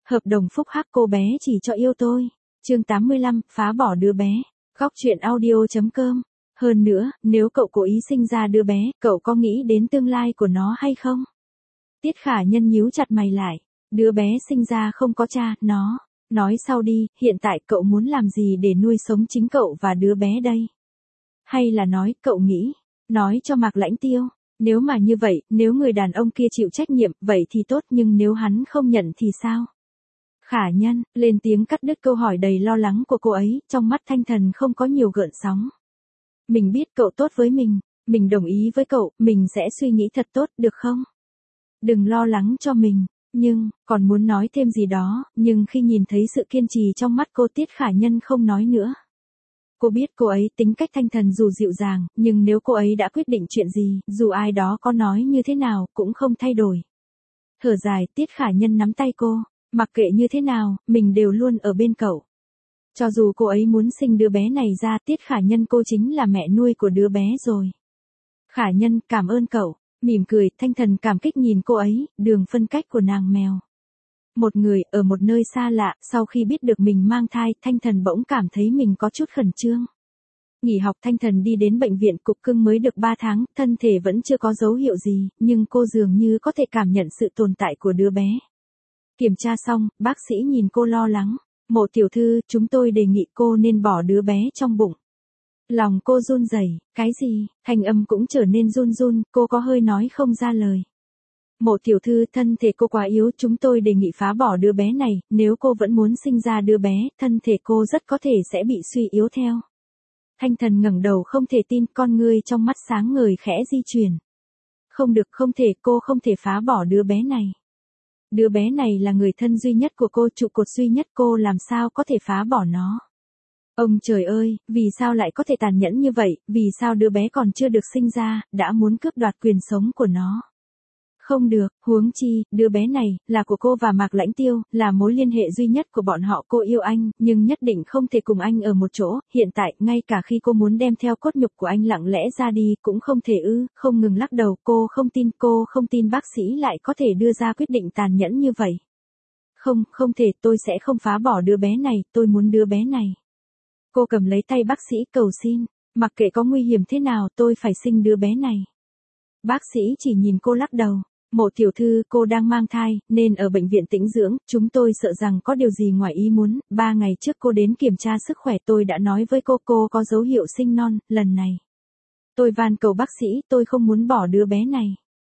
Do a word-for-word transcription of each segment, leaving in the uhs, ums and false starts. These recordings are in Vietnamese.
Hợp đồng phúc hắc cô bé chỉ cho yêu tôi. Chương tám mươi lăm, phá bỏ đứa bé. Góc truyện audio chấm com. Hơn nữa, nếu cậu cố ý sinh ra đứa bé, cậu có nghĩ đến tương lai của nó hay không? Tiết Khả Nhân nhíu chặt mày lại. Đứa bé sinh ra không có cha, nó. Nói sau đi, hiện tại cậu muốn làm gì để nuôi sống chính cậu và đứa bé đây? Hay là nói, cậu nghĩ, nói cho Mạc Lãnh Tiêu. Nếu mà như vậy, nếu người đàn ông kia chịu trách nhiệm, vậy thì tốt, nhưng nếu hắn không nhận thì sao? Khả Nhân, lên tiếng cắt đứt câu hỏi đầy lo lắng của cô ấy, trong mắt Thanh Thần không có nhiều gợn sóng. Mình biết cậu tốt với mình, mình đồng ý với cậu, mình sẽ suy nghĩ thật tốt, được không? Đừng lo lắng cho mình, nhưng, còn muốn nói thêm gì đó, nhưng khi nhìn thấy sự kiên trì trong mắt cô, Tiết Khả Nhân không nói nữa. Cô biết cô ấy tính cách Thanh Thần dù dịu dàng, nhưng nếu cô ấy đã quyết định chuyện gì, dù ai đó có nói như thế nào, cũng không thay đổi. Thở dài, Tiết Khả Nhân nắm tay cô, mặc kệ như thế nào, mình đều luôn ở bên cậu. Cho dù cô ấy muốn sinh đứa bé này ra, Tiết Khả Nhân cô chính là mẹ nuôi của đứa bé rồi. Khả Nhân, cảm ơn cậu. Mỉm cười, Thanh Thần cảm kích nhìn cô ấy, đường phân cách của nàng mèo. Một người, ở một nơi xa lạ, sau khi biết được mình mang thai, Thanh Thần bỗng cảm thấy mình có chút khẩn trương. Nghỉ học, Thanh Thần đi đến bệnh viện cục cưng mới được ba tháng, thân thể vẫn chưa có dấu hiệu gì, nhưng cô dường như có thể cảm nhận sự tồn tại của đứa bé. Kiểm tra xong, bác sĩ nhìn cô lo lắng. Mộ tiểu thư, chúng tôi đề nghị cô nên bỏ đứa bé trong bụng. Lòng cô run rẩy, cái gì, thanh âm cũng trở nên run run, cô có hơi nói không ra lời. Mộ tiểu thư, thân thể cô quá yếu, chúng tôi đề nghị phá bỏ đứa bé này, nếu cô vẫn muốn sinh ra đứa bé, thân thể cô rất có thể sẽ bị suy yếu theo. Thanh Thần ngẩng đầu không thể tin, con ngươi trong mắt sáng ngời khẽ di chuyển. Không được, không thể, cô không thể phá bỏ đứa bé này. Đứa bé này là người thân duy nhất của cô, trụ cột duy nhất, cô làm sao có thể phá bỏ nó. Ông trời ơi, vì sao lại có thể tàn nhẫn như vậy, vì sao đứa bé còn chưa được sinh ra, đã muốn cướp đoạt quyền sống của nó. Không được, huống chi, đứa bé này, là của cô và Mạc Lãnh Tiêu, là mối liên hệ duy nhất của bọn họ, cô yêu anh, nhưng nhất định không thể cùng anh ở một chỗ, hiện tại, ngay cả khi cô muốn đem theo cốt nhục của anh lặng lẽ ra đi, cũng không thể ư, không ngừng lắc đầu, cô không tin, cô không tin bác sĩ lại có thể đưa ra quyết định tàn nhẫn như vậy. Không, không thể, tôi sẽ không phá bỏ đứa bé này, tôi muốn đứa bé này. Cô cầm lấy tay bác sĩ cầu xin, mặc kệ có nguy hiểm thế nào tôi phải sinh đứa bé này. Bác sĩ chỉ nhìn cô lắc đầu, Mộ tiểu thư, cô đang mang thai, nên ở bệnh viện tĩnh dưỡng, chúng tôi sợ rằng có điều gì ngoài ý muốn, ba ngày trước cô đến kiểm tra sức khỏe tôi đã nói với cô cô có dấu hiệu sinh non, lần này. Tôi van cầu bác sĩ, tôi không muốn bỏ đứa bé này.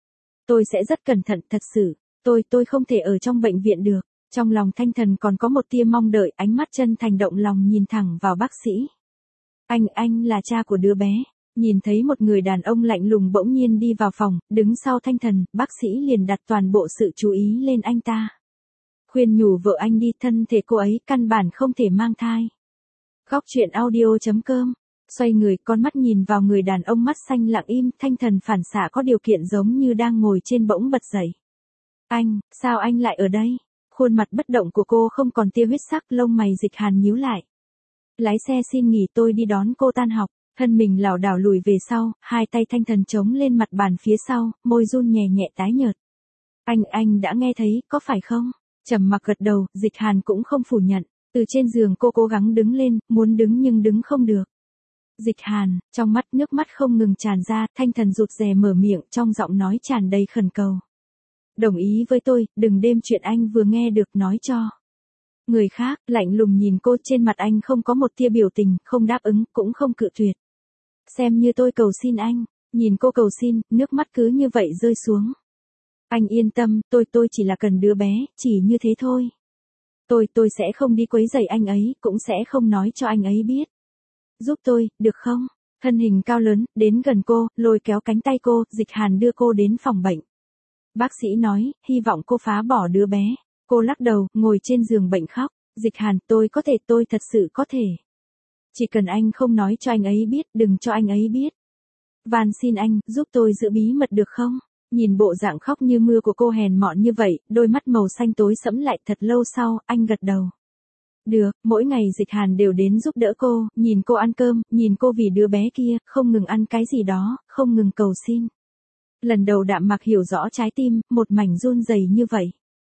Tôi sẽ rất cẩn thận, thật sự, tôi, tôi không thể ở trong bệnh viện được. Trong lòng Thanh Thần còn có một tia mong đợi, ánh mắt chân thành động lòng nhìn thẳng vào bác sĩ. Anh, anh là cha của đứa bé. Nhìn thấy một người đàn ông lạnh lùng bỗng nhiên đi vào phòng, đứng sau Thanh Thần, bác sĩ liền đặt toàn bộ sự chú ý lên anh ta. Khuyên nhủ vợ anh đi, thân thể cô ấy căn bản không thể mang thai. Góc truyện audio chấm com. Xoay người, con mắt nhìn vào người đàn ông mắt xanh lặng im, Thanh Thần phản xạ có điều kiện giống như đang ngồi trên bỗng bật dậy. Anh, sao anh lại ở đây? Khuôn mặt bất động của cô không còn tia huyết sắc, lông mày Dịch Hàn nhíu lại. Lái xe xin nghỉ, tôi đi đón cô tan học. Thân mình lảo đảo lùi về sau, hai tay Thanh Thần chống lên mặt bàn phía sau, môi run nhẹ nhẹ tái nhợt. Anh, anh đã nghe thấy, có phải không? Trầm mặc gật đầu, Dịch Hàn cũng không phủ nhận. Từ trên giường cô cố gắng đứng lên, muốn đứng nhưng đứng không được. Dịch Hàn, trong mắt nước mắt không ngừng tràn ra, Thanh Thần rụt rè mở miệng, trong giọng nói tràn đầy khẩn cầu. Đồng ý với tôi, đừng đem chuyện anh vừa nghe được nói cho người khác. Lạnh lùng nhìn cô, trên mặt anh không có một tia biểu tình, không đáp ứng, cũng không cự tuyệt. Xem như tôi cầu xin anh. Nhìn cô cầu xin, nước mắt cứ như vậy rơi xuống. Anh yên tâm, tôi tôi chỉ là cần đứa bé, chỉ như thế thôi. Tôi tôi sẽ không đi quấy rầy anh ấy, cũng sẽ không nói cho anh ấy biết. Giúp tôi, được không? Thân hình cao lớn, đến gần cô, lôi kéo cánh tay cô, Dịch Hàn đưa cô đến phòng bệnh. Bác sĩ nói, hy vọng cô phá bỏ đứa bé. Cô lắc đầu, ngồi trên giường bệnh khóc. Dịch Hàn, tôi có thể, tôi thật sự có thể. Chỉ cần anh không nói cho anh ấy biết, đừng cho anh ấy biết. Van xin anh, giúp tôi giữ bí mật được không? Nhìn bộ dạng khóc như mưa của cô hèn mọn như vậy, đôi mắt màu xanh tối sẫm lại, thật lâu sau, anh gật đầu. Được, mỗi ngày Dịch Hàn đều đến giúp đỡ cô, nhìn cô ăn cơm, nhìn cô vì đứa bé kia, không ngừng ăn cái gì đó, không ngừng cầu xin. Lần đầu Đạm Mặc hiểu rõ trái tim, một mảnh run rẩy như vậy.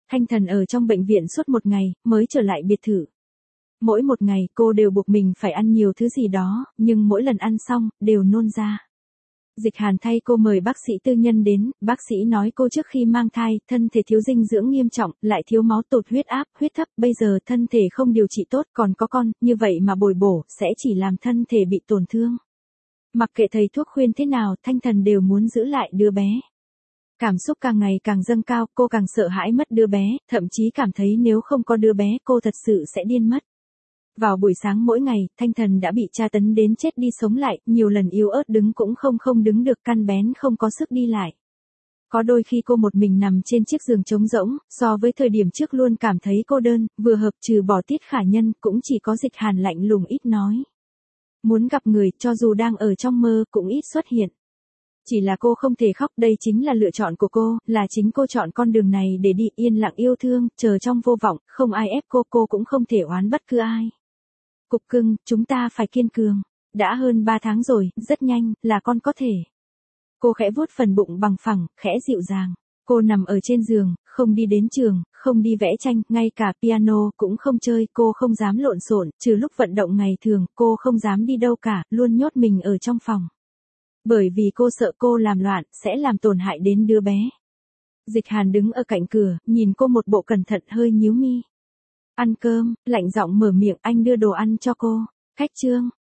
Thanh Thần ở trong bệnh viện suốt một ngày, mới trở lại biệt thự. Mỗi một ngày cô đều buộc mình phải ăn nhiều thứ gì đó, nhưng mỗi lần ăn xong, đều nôn ra. Dịch Hàn thay cô mời bác sĩ tư nhân đến, bác sĩ nói cô trước khi mang thai, thân thể thiếu dinh dưỡng nghiêm trọng, lại thiếu máu tụt huyết áp, huyết thấp, bây giờ thân thể không điều trị tốt, còn có con, như vậy mà bồi bổ, sẽ chỉ làm thân thể bị tổn thương. Mặc kệ thầy thuốc khuyên thế nào, Thanh Thần đều muốn giữ lại đứa bé. Cảm xúc càng ngày càng dâng cao, cô càng sợ hãi mất đứa bé, thậm chí cảm thấy nếu không có đứa bé, cô thật sự sẽ điên mất. Vào buổi sáng mỗi ngày, Thanh Thần đã bị tra tấn đến chết đi sống lại, nhiều lần yếu ớt đứng cũng không không đứng được, căn bén không có sức đi lại. Có đôi khi cô một mình nằm trên chiếc giường trống rỗng, so với thời điểm trước luôn cảm thấy cô đơn, vừa hợp trừ bỏ Tiết Khả Nhân, cũng chỉ có Dịch Hàn lạnh lùng ít nói. Muốn gặp người, cho dù đang ở trong mơ, cũng ít xuất hiện. Chỉ là cô không thể khóc, đây chính là lựa chọn của cô, là chính cô chọn con đường này để đi, yên lặng yêu thương, chờ trong vô vọng, không ai ép cô, cô cũng không thể oán bất cứ ai. Cục cưng, chúng ta phải kiên cường. Đã hơn ba tháng rồi, rất nhanh, là con có thể. Cô khẽ vuốt phần bụng bằng phẳng, khẽ dịu dàng. Cô nằm ở trên giường, không đi đến trường, không đi vẽ tranh, ngay cả piano cũng không chơi, cô không dám lộn xộn, trừ lúc vận động ngày thường, cô không dám đi đâu cả, luôn nhốt mình ở trong phòng. Bởi vì cô sợ cô làm loạn, sẽ làm tổn hại đến đứa bé. Dịch Hàn đứng ở cạnh cửa, nhìn cô một bộ cẩn thận hơi nhíu mi. Ăn cơm, lạnh giọng mở miệng, anh đưa đồ ăn cho cô. Khách trương,